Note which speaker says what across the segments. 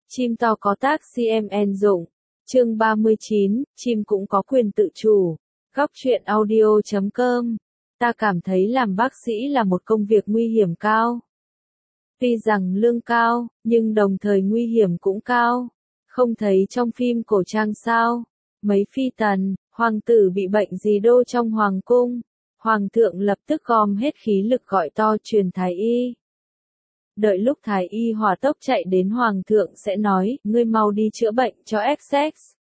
Speaker 1: Chim to có tác CMN dụng. Chương 39, chim cũng có quyền tự chủ. Góc truyện audio.com. Ta cảm thấy làm bác sĩ là một công việc nguy hiểm cao. Tuy rằng lương cao, nhưng đồng thời nguy hiểm cũng cao. Không thấy trong phim cổ trang sao? Mấy phi tần, hoàng tử bị bệnh gì đô trong hoàng cung. Hoàng thượng lập tức gom hết khí lực gọi to truyền thái y. Đợi lúc thái y hỏa tốc chạy đến hoàng thượng sẽ nói, ngươi mau đi chữa bệnh cho XX.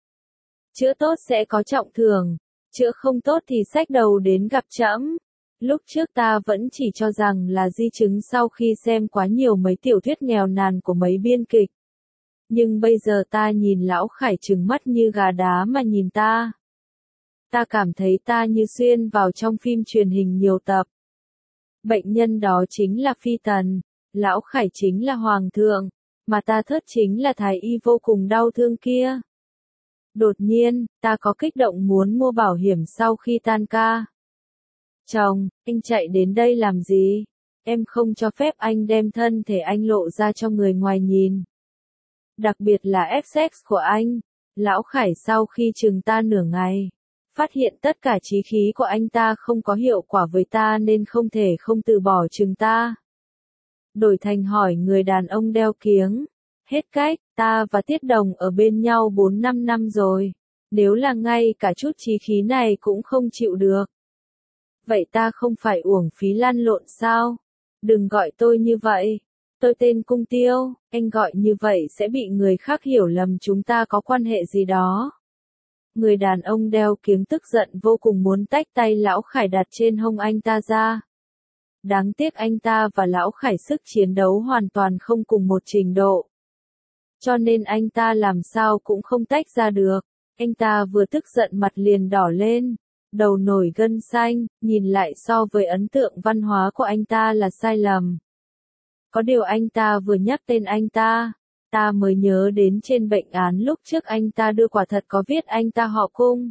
Speaker 1: Chữa tốt sẽ có trọng thưởng, chữa không tốt thì xách đầu đến gặp trẫm. Lúc trước ta vẫn chỉ cho rằng là di chứng sau khi xem quá nhiều mấy tiểu thuyết nghèo nàn của mấy biên kịch. Nhưng bây giờ ta nhìn lão Khải trừng mắt như gà đá mà nhìn ta. Ta cảm thấy ta như xuyên vào trong phim truyền hình nhiều tập. Bệnh nhân đó chính là phi tần, lão Khải chính là hoàng thượng, mà ta thớt chính là thái y vô cùng đau thương kia. Đột nhiên, ta có kích động muốn mua bảo hiểm sau khi tan ca. Chồng, anh chạy đến đây làm gì? Em không cho phép anh đem thân thể anh lộ ra cho người ngoài nhìn. Đặc biệt là XX của anh. Lão Khải sau khi chừng ta nửa ngày, phát hiện tất cả chí khí của anh ta không có hiệu quả với ta nên không thể không từ bỏ chừng ta. Đổi thành hỏi người đàn ông đeo kiếng. Hết cách, ta và Tiết Đồng ở bên nhau 4-5 năm rồi. Nếu là ngay cả chút chí khí này cũng không chịu được. Vậy ta không phải uổng phí lăn lộn sao? Đừng gọi tôi như vậy. Tôi tên Cung Tiêu, anh gọi như vậy sẽ bị người khác hiểu lầm chúng ta có quan hệ gì đó. Người đàn ông đeo kiếng tức giận vô cùng muốn tách tay lão Khải đặt trên hông anh ta ra. Đáng tiếc anh ta và lão Khải sức chiến đấu hoàn toàn không cùng một trình độ. Cho nên anh ta làm sao cũng không tách ra được. Anh ta vừa tức giận mặt liền đỏ lên, đầu nổi gân xanh, nhìn lại so với ấn tượng văn hóa của anh ta là sai lầm. Có điều anh ta vừa nhắc tên anh ta mới nhớ đến trên bệnh án lúc trước anh ta đưa quả thật có viết anh ta họ Cung.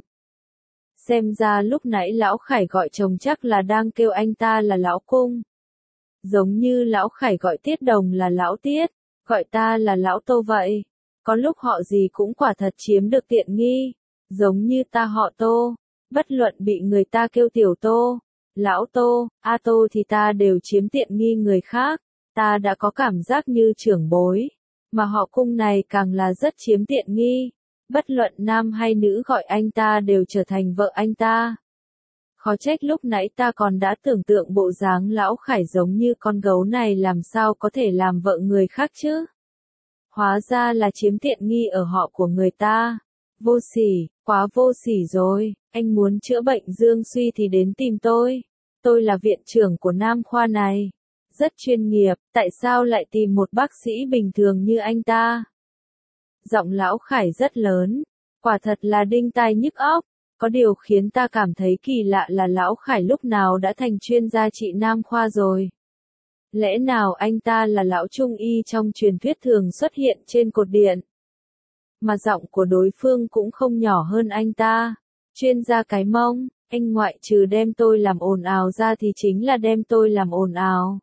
Speaker 1: Xem ra lúc nãy lão Khải gọi chồng chắc là đang kêu anh ta là lão Cung. Giống như lão Khải gọi Tiết Đồng là lão Tiết, gọi ta là lão Tô vậy. Có lúc họ gì cũng quả thật chiếm được tiện nghi, giống như ta họ Tô, bất luận bị người ta kêu tiểu Tô, lão Tô, A Tô thì ta đều chiếm tiện nghi người khác, ta đã có cảm giác như trưởng bối, mà họ Cung này càng là rất chiếm tiện nghi, bất luận nam hay nữ gọi anh ta đều trở thành vợ anh ta. Khó trách lúc nãy ta còn đã tưởng tượng bộ dáng lão Khải giống như con gấu này làm sao có thể làm vợ người khác chứ. Hóa ra là chiếm tiện nghi ở họ của người ta. Vô sỉ, quá vô sỉ rồi, anh muốn chữa bệnh dương suy thì đến tìm tôi. Tôi là viện trưởng của Nam khoa này. Rất chuyên nghiệp, tại sao lại tìm một bác sĩ bình thường như anh ta? Giọng lão Khải rất lớn, quả thật là đinh tai nhức óc. Có điều khiến ta cảm thấy kỳ lạ là lão Khải lúc nào đã thành chuyên gia trị Nam khoa rồi. Lẽ nào anh ta là lão trung y trong truyền thuyết thường xuất hiện trên cột điện? Mà giọng của đối phương cũng không nhỏ hơn anh ta. Chuyên gia cái mông, anh ngoại trừ đem tôi làm ồn ào ra thì chính là đem tôi làm ồn ào.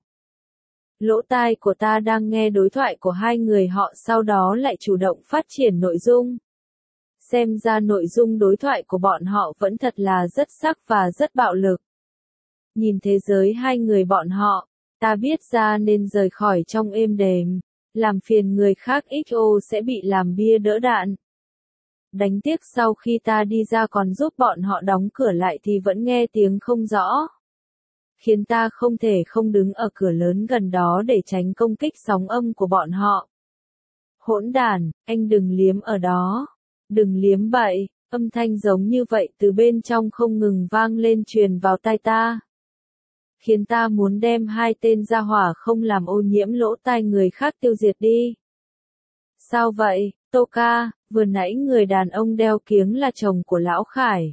Speaker 1: Lỗ tai của ta đang nghe đối thoại của hai người họ sau đó lại chủ động phát triển nội dung. Xem ra nội dung đối thoại của bọn họ vẫn thật là rất sắc và rất bạo lực. Nhìn thế giới hai người bọn họ, ta biết ra nên rời khỏi trong êm đềm, làm phiền người khác XO sẽ bị làm bia đỡ đạn. Đánh tiếc sau khi ta đi ra còn giúp bọn họ đóng cửa lại thì vẫn nghe tiếng không rõ. Khiến ta không thể không đứng ở cửa lớn gần đó để tránh công kích sóng âm của bọn họ. Hỗn đản, anh đừng liếm ở đó. Đừng liếm bậy, âm thanh giống như vậy từ bên trong không ngừng vang lên truyền vào tai ta. Khiến ta muốn đem hai tên gia hỏa không làm ô nhiễm lỗ tai người khác tiêu diệt đi. Sao vậy, Tô ca, vừa nãy người đàn ông đeo kiếng là chồng của lão Khải.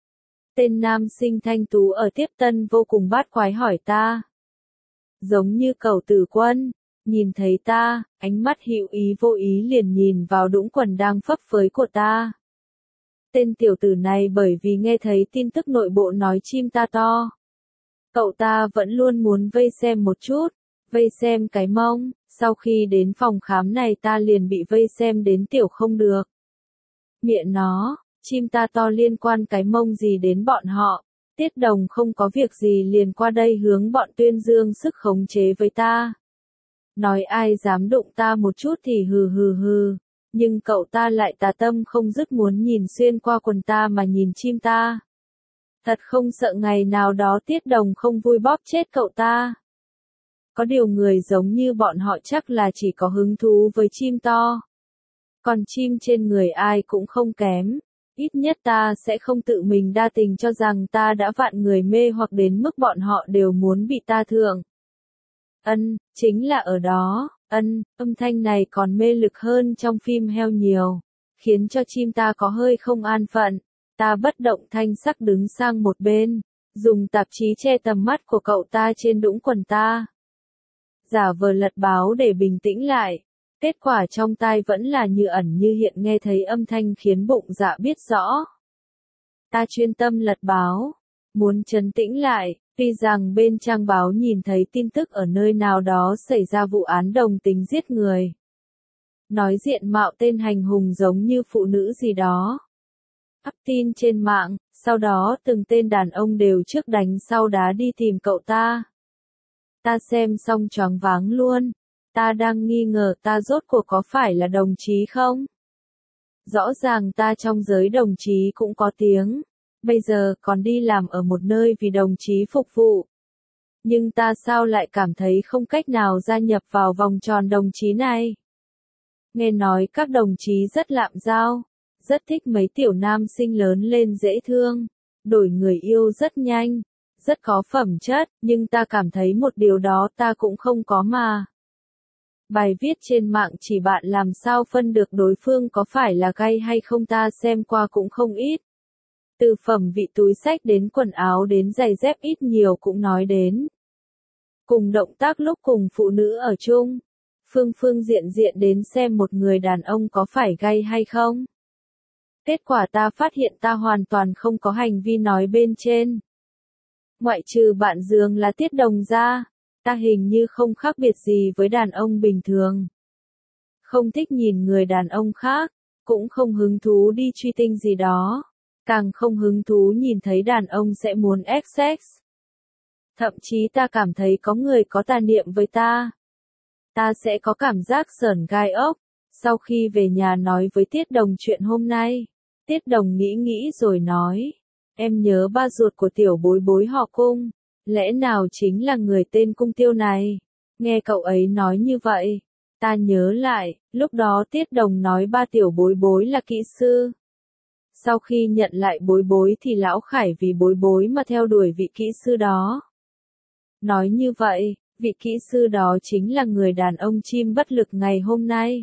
Speaker 1: Tên nam sinh thanh tú ở tiếp tân vô cùng bát quái hỏi ta. Giống như Cẩu Tử Quân. Nhìn thấy ta, ánh mắt hữu ý vô ý liền nhìn vào đũng quần đang phấp phới của ta. Tên tiểu tử này bởi vì nghe thấy tin tức nội bộ nói chim ta to. Cậu ta vẫn luôn muốn vây xem một chút, vây xem cái mông, Sau khi đến phòng khám này ta liền bị vây xem đến tiểu không được. Mẹ nó, chim ta to liên quan cái mông gì đến bọn họ. Tiết Đồng không có việc gì liền qua đây hướng bọn Tuyên Dương sức khống chế với ta. Nói ai dám đụng ta một chút thì hừ hừ hừ. Nhưng cậu ta lại tà tâm không dứt muốn nhìn xuyên qua quần ta mà nhìn chim ta. Thật không sợ ngày nào đó Tiết Đồng không vui bóp chết cậu ta. Có điều người giống như bọn họ chắc là chỉ có hứng thú với chim to. Còn chim trên người ai cũng không kém. Ít nhất ta sẽ không tự mình đa tình cho rằng ta đã vạn người mê hoặc đến mức bọn họ đều muốn bị ta thượng. Chính là ở đó, âm thanh này còn mê lực hơn trong phim heo nhiều, khiến cho chim ta có hơi không an phận. Ta bất động thanh sắc đứng sang một bên, dùng tạp chí che tầm mắt của cậu ta trên đũng quần ta. Giả vờ lật báo để bình tĩnh lại. Kết quả trong tai vẫn là như ẩn như hiện nghe thấy âm thanh khiến bụng dạ biết rõ. Ta chuyên tâm lật báo, muốn trấn tĩnh lại, tuy rằng bên trang báo nhìn thấy tin tức ở nơi nào đó xảy ra vụ án đồng tính giết người. Nói diện mạo tên hành hung giống như phụ nữ gì đó. Up tin trên mạng, sau đó từng tên đàn ông đều trước đánh sau đá đi tìm cậu ta. Ta xem xong choáng váng luôn. Ta đang nghi ngờ ta rốt cuộc có phải là đồng chí không? Rõ ràng ta trong giới đồng chí cũng có tiếng. Bây giờ còn đi làm ở một nơi vì đồng chí phục vụ. Nhưng ta sao lại cảm thấy không cách nào gia nhập vào vòng tròn đồng chí này? Nghe nói các đồng chí rất lạm giao, rất thích mấy tiểu nam sinh lớn lên dễ thương, đổi người yêu rất nhanh, rất có phẩm chất, nhưng ta cảm thấy một điều đó ta cũng không có mà. Bài viết trên mạng chỉ bạn làm sao phân được đối phương có phải là gay hay không ta xem qua cũng không ít. Từ phẩm vị túi xách đến quần áo đến giày dép ít nhiều cũng nói đến. Cùng động tác lúc cùng phụ nữ ở chung. Phương diện đến xem một người đàn ông có phải gay hay không. Kết quả ta phát hiện ta hoàn toàn không có hành vi nói bên trên. Ngoại trừ bạn giường là Tiết Đồng ra. Ta hình như không khác biệt gì với đàn ông bình thường. Không thích nhìn người đàn ông khác, cũng không hứng thú đi truy tinh gì đó, càng không hứng thú nhìn thấy đàn ông sẽ muốn sex. Thậm chí ta cảm thấy có người có tà niệm với ta. Ta sẽ có cảm giác sởn gai ốc. Sau khi về nhà nói với Tiết Đồng chuyện hôm nay, Tiết Đồng nghĩ rồi nói, em nhớ ba ruột của tiểu bối bối họ Cung. Lẽ nào chính là người tên Cung Tiêu này? Nghe cậu ấy nói như vậy, ta nhớ lại, lúc đó Tiết Đồng nói ba tiểu bối bối là kỹ sư. Sau khi nhận lại bối bối thì lão Khải vì bối bối mà theo đuổi vị kỹ sư đó. Nói như vậy, vị kỹ sư đó chính là người đàn ông chim bất lực ngày hôm nay.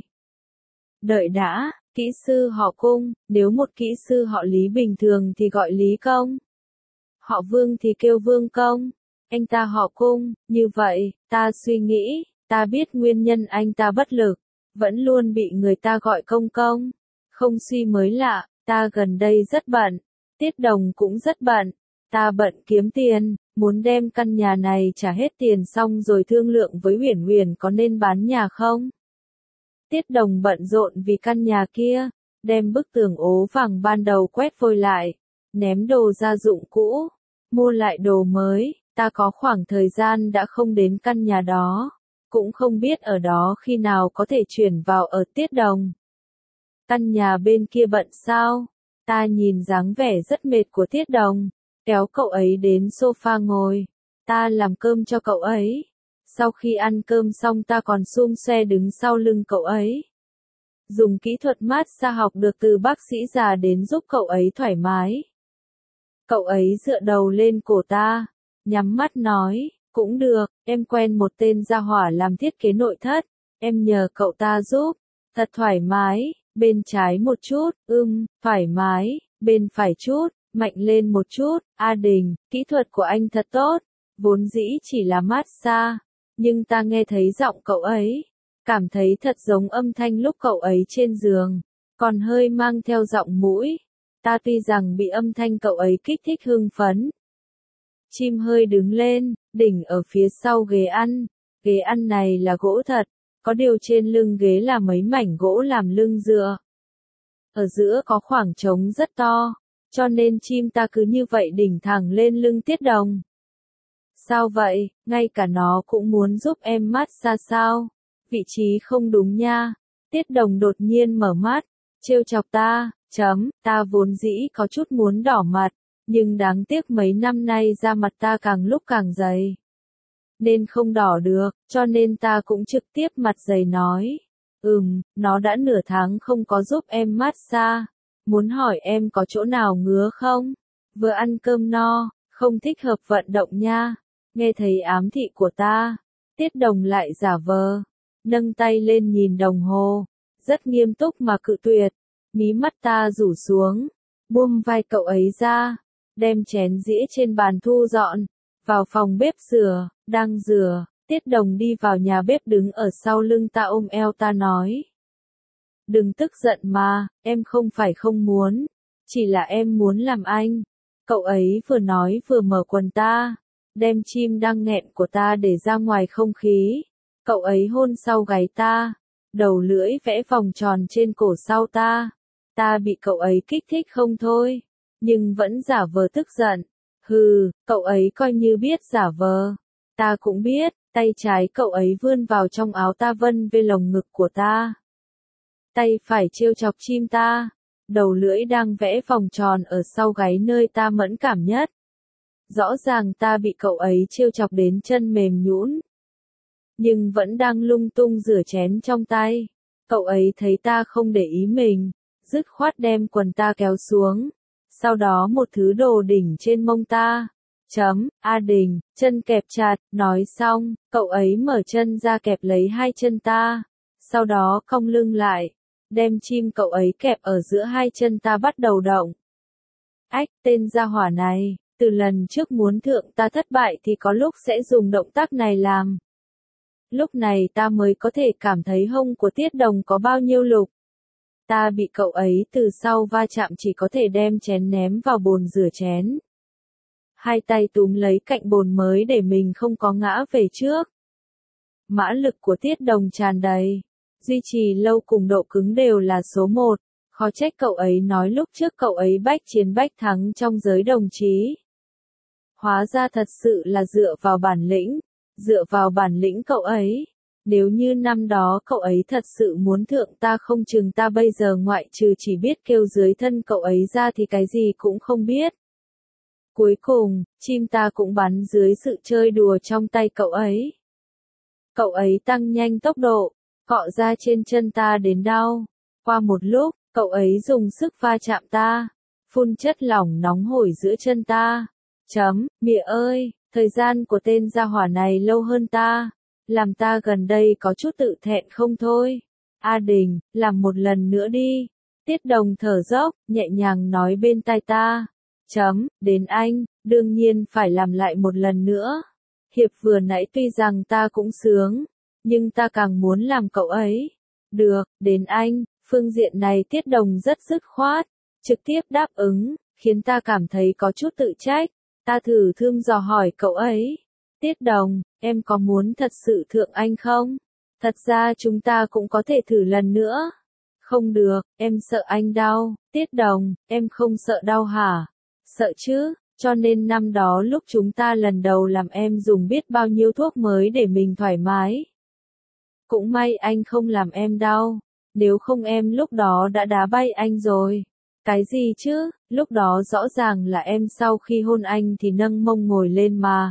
Speaker 1: Đợi đã, kỹ sư họ Cung, nếu một kỹ sư họ Lý bình thường thì gọi Lý Công. Họ Vương thì kêu Vương Công. Anh ta họ Cung, như vậy, ta suy nghĩ, ta biết nguyên nhân anh ta bất lực, vẫn luôn bị người ta gọi công công. Không suy mới lạ, ta gần đây rất bận, Tiết Đồng cũng rất bận, ta bận kiếm tiền, muốn đem căn nhà này trả hết tiền xong rồi thương lượng với Uyển Uyển có nên bán nhà không. Tiết Đồng bận rộn vì căn nhà kia, đem bức tường ố vàng ban đầu quét vôi lại, ném đồ gia dụng cũ, mua lại đồ mới. Ta có khoảng thời gian đã không đến căn nhà đó, cũng không biết ở đó khi nào có thể chuyển vào ở Tiết Đồng. Căn nhà bên kia bận sao? Ta nhìn dáng vẻ rất mệt của Tiết Đồng, kéo cậu ấy đến sofa ngồi. Ta làm cơm cho cậu ấy. Sau khi ăn cơm xong ta còn xum xoe đứng sau lưng cậu ấy. Dùng kỹ thuật massage học được từ bác sĩ già đến giúp cậu ấy thoải mái. Cậu ấy dựa đầu lên cổ ta. Nhắm mắt nói, cũng được, em quen một tên gia hỏa làm thiết kế nội thất, em nhờ cậu ta giúp, thật thoải mái, bên trái một chút, thoải mái, bên phải chút, mạnh lên một chút, A Đình, kỹ thuật của anh thật tốt, vốn dĩ chỉ là massage, nhưng ta nghe thấy giọng cậu ấy, cảm thấy thật giống âm thanh lúc cậu ấy trên giường, còn hơi mang theo giọng mũi, ta tuy rằng bị âm thanh cậu ấy kích thích hưng phấn. Chim hơi đứng lên, đỉnh ở phía sau ghế ăn này là gỗ thật, Có điều trên lưng ghế là mấy mảnh gỗ làm lưng dựa. Ở giữa có khoảng trống rất to, cho nên chim ta cứ như vậy đỉnh thẳng lên lưng Tiết Đồng. Sao vậy, ngay cả nó cũng muốn giúp em massage sao? Vị trí không đúng nha. Tiết Đồng đột nhiên mở mắt, trêu chọc ta, ta vốn dĩ có chút muốn đỏ mặt, nhưng đáng tiếc mấy năm nay da mặt ta càng lúc càng dày. Nên không đỏ được, cho nên ta cũng trực tiếp mặt dày nói. Nó đã nửa tháng không có giúp em massage. Muốn hỏi em có chỗ nào ngứa không? Vừa ăn cơm no, không thích hợp vận động nha. Nghe thấy ám thị của ta, Tiết Đồng lại giả vờ, nâng tay lên nhìn đồng hồ, rất nghiêm túc mà cự tuyệt. Mí mắt ta rủ xuống, buông vai cậu ấy ra, đem chén dĩa trên bàn thu dọn, vào phòng bếp rửa, đang rửa, Tiết Đồng đi vào nhà bếp đứng ở sau lưng ta ôm eo ta nói. Đừng tức giận mà, em không phải không muốn, chỉ là em muốn làm anh. Cậu ấy vừa nói vừa mở quần ta, đem chim đang nghẹn của ta để ra ngoài không khí. Cậu ấy hôn sau gáy ta, đầu lưỡi vẽ vòng tròn trên cổ sau ta. Ta bị cậu ấy kích thích không thôi, nhưng vẫn giả vờ tức giận. Cậu ấy coi như biết giả vờ. Ta cũng biết, tay trái cậu ấy vươn vào trong áo ta vân về lồng ngực của ta. Tay phải trêu chọc chim ta, đầu lưỡi đang vẽ vòng tròn ở sau gáy nơi ta mẫn cảm nhất. Rõ ràng ta bị cậu ấy trêu chọc đến chân mềm nhũn, nhưng vẫn đang lung tung rửa chén trong tay. Cậu ấy thấy ta không để ý mình, dứt khoát đem quần ta kéo xuống, sau đó một thứ đồ đỉnh trên mông ta. A Đình, chân kẹp chặt, nói xong, cậu ấy mở chân ra kẹp lấy hai chân ta, sau đó cong lưng lại, đem chim cậu ấy kẹp ở giữa hai chân ta bắt đầu động. Tên gia hỏa này, từ lần trước muốn thượng ta thất bại thì có lúc sẽ dùng động tác này làm. Lúc này ta mới có thể cảm thấy hông của Tiết Đồng có bao nhiêu lục. Ta bị cậu ấy từ sau va chạm chỉ có thể đem chén ném vào bồn rửa chén. Hai tay túm lấy cạnh bồn mới để mình không có ngã về trước. Mã lực của Tiết Đồng tràn đầy, duy trì lâu cùng độ cứng đều là số 1, khó trách cậu ấy nói lúc trước cậu ấy bách chiến bách thắng trong giới đồng chí. Hóa ra thật sự là dựa vào bản lĩnh cậu ấy. Nếu như năm đó cậu ấy thật sự muốn thượng ta không chừng ta bây giờ ngoại trừ chỉ biết kêu dưới thân cậu ấy ra thì cái gì cũng không biết. Cuối cùng, chim ta cũng bắn dưới sự chơi đùa trong tay cậu ấy. Cậu ấy tăng nhanh tốc độ, cọ ra trên chân ta đến đau. Qua một lúc, cậu ấy dùng sức va chạm ta, phun chất lỏng nóng hổi giữa chân ta. Mẹ ơi, thời gian của tên gia hỏa này lâu hơn ta, làm ta gần đây có chút tự thẹn không thôi. A Đình, làm một lần nữa đi. Tiết Đồng thở dốc, nhẹ nhàng nói bên tai ta. Đến anh, đương nhiên phải làm lại một lần nữa. Hiệp vừa nãy tuy rằng ta cũng sướng, nhưng ta càng muốn làm cậu ấy. Được, đến anh, phương diện này Tiết Đồng rất dứt khoát, trực tiếp đáp ứng, khiến ta cảm thấy có chút tự trách. Ta thử thăm dò hỏi cậu ấy. Tiết Đồng, em có muốn thật sự thượng anh không? Thật ra chúng ta cũng có thể thử lần nữa. Không được, em sợ anh đau. Tiết Đồng, em không sợ đau hả? Sợ chứ, cho nên năm đó lúc chúng ta lần đầu làm em dùng biết bao nhiêu thuốc mới để mình thoải mái. Cũng may anh không làm em đau, nếu không em lúc đó đã đá bay anh rồi. Cái gì chứ, lúc đó rõ ràng là em sau khi hôn anh thì nâng mông ngồi lên mà.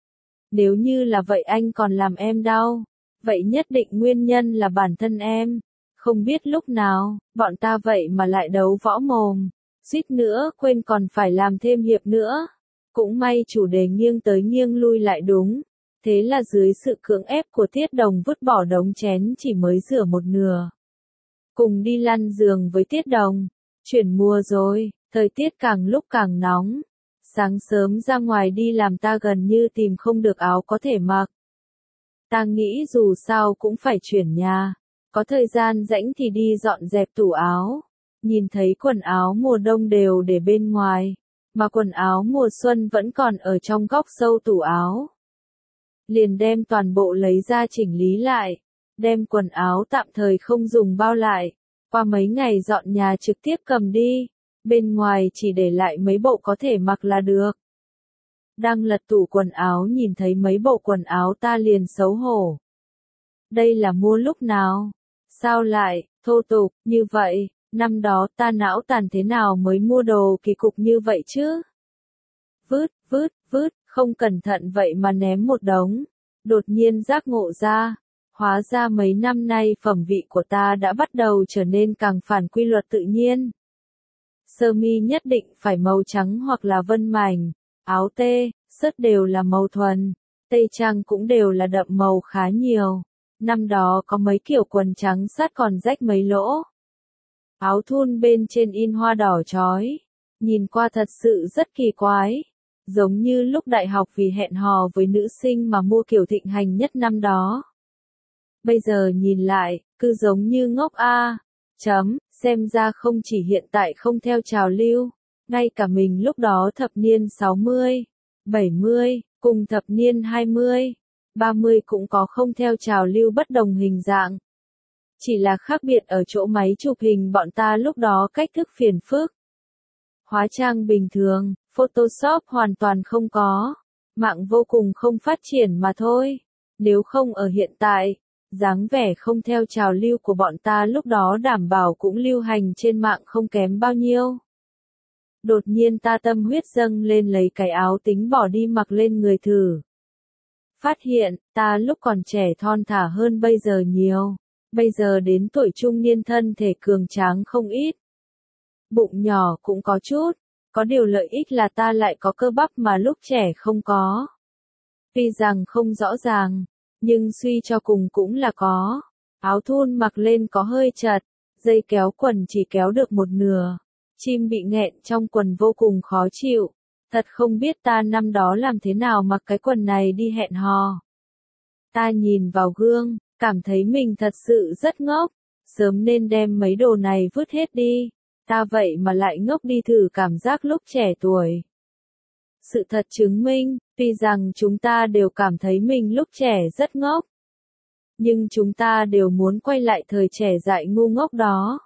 Speaker 1: Nếu như là vậy anh còn làm em đau, vậy nhất định nguyên nhân là bản thân em. Không biết lúc nào, bọn ta vậy mà lại đấu võ mồm. Suýt nữa quên còn phải làm thêm hiệp nữa. Cũng may chủ đề nghiêng tới nghiêng lui lại đúng. Thế là dưới sự cưỡng ép của Tiết Đồng vứt bỏ đống chén chỉ mới rửa một nửa. Cùng đi lăn giường với Tiết Đồng. Chuyển mùa rồi, thời tiết càng lúc càng nóng. Sáng sớm ra ngoài đi làm ta gần như tìm không được áo có thể mặc. Ta nghĩ dù sao cũng phải chuyển nhà. Có thời gian rảnh thì đi dọn dẹp tủ áo. Nhìn thấy quần áo mùa đông đều để bên ngoài, mà quần áo mùa xuân vẫn còn ở trong góc sâu tủ áo. Liền đem toàn bộ lấy ra chỉnh lý lại. Đem quần áo tạm thời không dùng bao lại. Qua mấy ngày dọn nhà trực tiếp cầm đi. Bên ngoài chỉ để lại mấy bộ có thể mặc là được. Đang lật tủ quần áo nhìn thấy mấy bộ quần áo ta liền xấu hổ. Đây là mua lúc nào? Sao lại, thô tục, như vậy? Năm đó ta não tàn thế nào mới mua đồ kỳ cục như vậy chứ? Vứt, không cẩn thận vậy mà ném một đống. Đột nhiên giác ngộ ra. Hóa ra mấy năm nay phẩm vị của ta đã bắt đầu trở nên càng phản quy luật tự nhiên. Sơ mi nhất định phải màu trắng hoặc là vân mảnh. Áo tê, sớt đều là màu thuần. Tây trang cũng đều là đậm màu khá nhiều. Năm đó có mấy kiểu quần trắng sát còn rách mấy lỗ. Áo thun bên trên in hoa đỏ chói. Nhìn qua thật sự rất kỳ quái. Giống như lúc đại học vì hẹn hò với nữ sinh mà mua kiểu thịnh hành nhất năm đó. Bây giờ nhìn lại, cứ giống như ngốc a. Xem ra không chỉ hiện tại không theo trào lưu, ngay cả mình lúc đó thập niên 60, 70, cùng thập niên 20, 30 cũng có không theo trào lưu bất đồng hình dạng. Chỉ là khác biệt ở chỗ máy chụp hình bọn ta lúc đó cách thức phiền phức. Hóa trang bình thường, Photoshop hoàn toàn không có, mạng vô cùng không phát triển mà thôi. Nếu không ở hiện tại, dáng vẻ không theo trào lưu của bọn ta lúc đó đảm bảo cũng lưu hành trên mạng không kém bao nhiêu. Đột nhiên ta tâm huyết dâng lên lấy cái áo tính bỏ đi mặc lên người thử. Phát hiện, ta lúc còn trẻ thon thả hơn bây giờ nhiều. Bây giờ đến tuổi trung niên thân thể cường tráng không ít. Bụng nhỏ cũng có chút. Có điều lợi ích là ta lại có cơ bắp mà lúc trẻ không có. Tuy rằng không rõ ràng, nhưng suy cho cùng cũng là có. Áo thun mặc lên có hơi chật, dây kéo quần chỉ kéo được một nửa. Chim bị nghẹn trong quần vô cùng khó chịu. Thật không biết ta năm đó làm thế nào mặc cái quần này đi hẹn hò. Ta nhìn vào gương, cảm thấy mình thật sự rất ngốc. Sớm nên đem mấy đồ này vứt hết đi. Ta vậy mà lại ngốc đi thử cảm giác lúc trẻ tuổi. Sự thật chứng minh, tuy rằng chúng ta đều cảm thấy mình lúc trẻ rất ngốc. Nhưng chúng ta đều muốn quay lại thời trẻ dại ngu ngốc đó.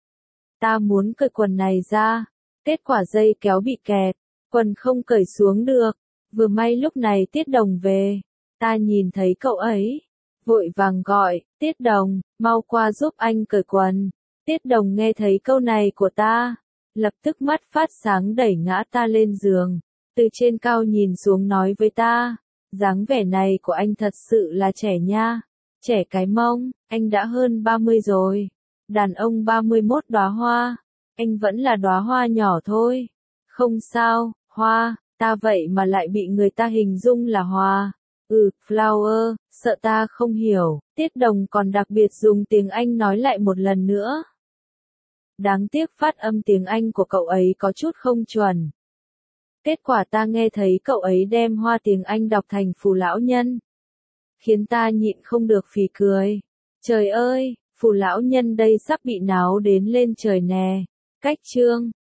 Speaker 1: Ta muốn cởi quần này ra. Kết quả dây kéo bị kẹt. Quần không cởi xuống được. Vừa may lúc này Tiết Đồng về. Ta nhìn thấy cậu ấy. Vội vàng gọi, Tiết Đồng, mau qua giúp anh cởi quần. Tiết Đồng nghe thấy câu này của ta. Lập tức mắt phát sáng đẩy ngã ta lên giường. Từ trên cao nhìn xuống nói với ta. Dáng vẻ này của anh thật sự là trẻ nha. Trẻ cái mông, anh đã hơn 30 rồi. Đàn ông 31 đóa hoa. Anh vẫn là đóa hoa nhỏ thôi. Không sao, hoa, ta vậy mà lại bị người ta hình dung là hoa. Flower, sợ ta không hiểu. Tiết Đồng còn đặc biệt dùng tiếng Anh nói lại một lần nữa. Đáng tiếc phát âm tiếng Anh của cậu ấy có chút không chuẩn. Kết quả ta nghe thấy cậu ấy đem hoa tiếng Anh đọc thành phù lão nhân. Khiến ta nhịn không được phì cười. Trời ơi, phù lão nhân đây sắp bị náo đến lên trời nè. Cách chương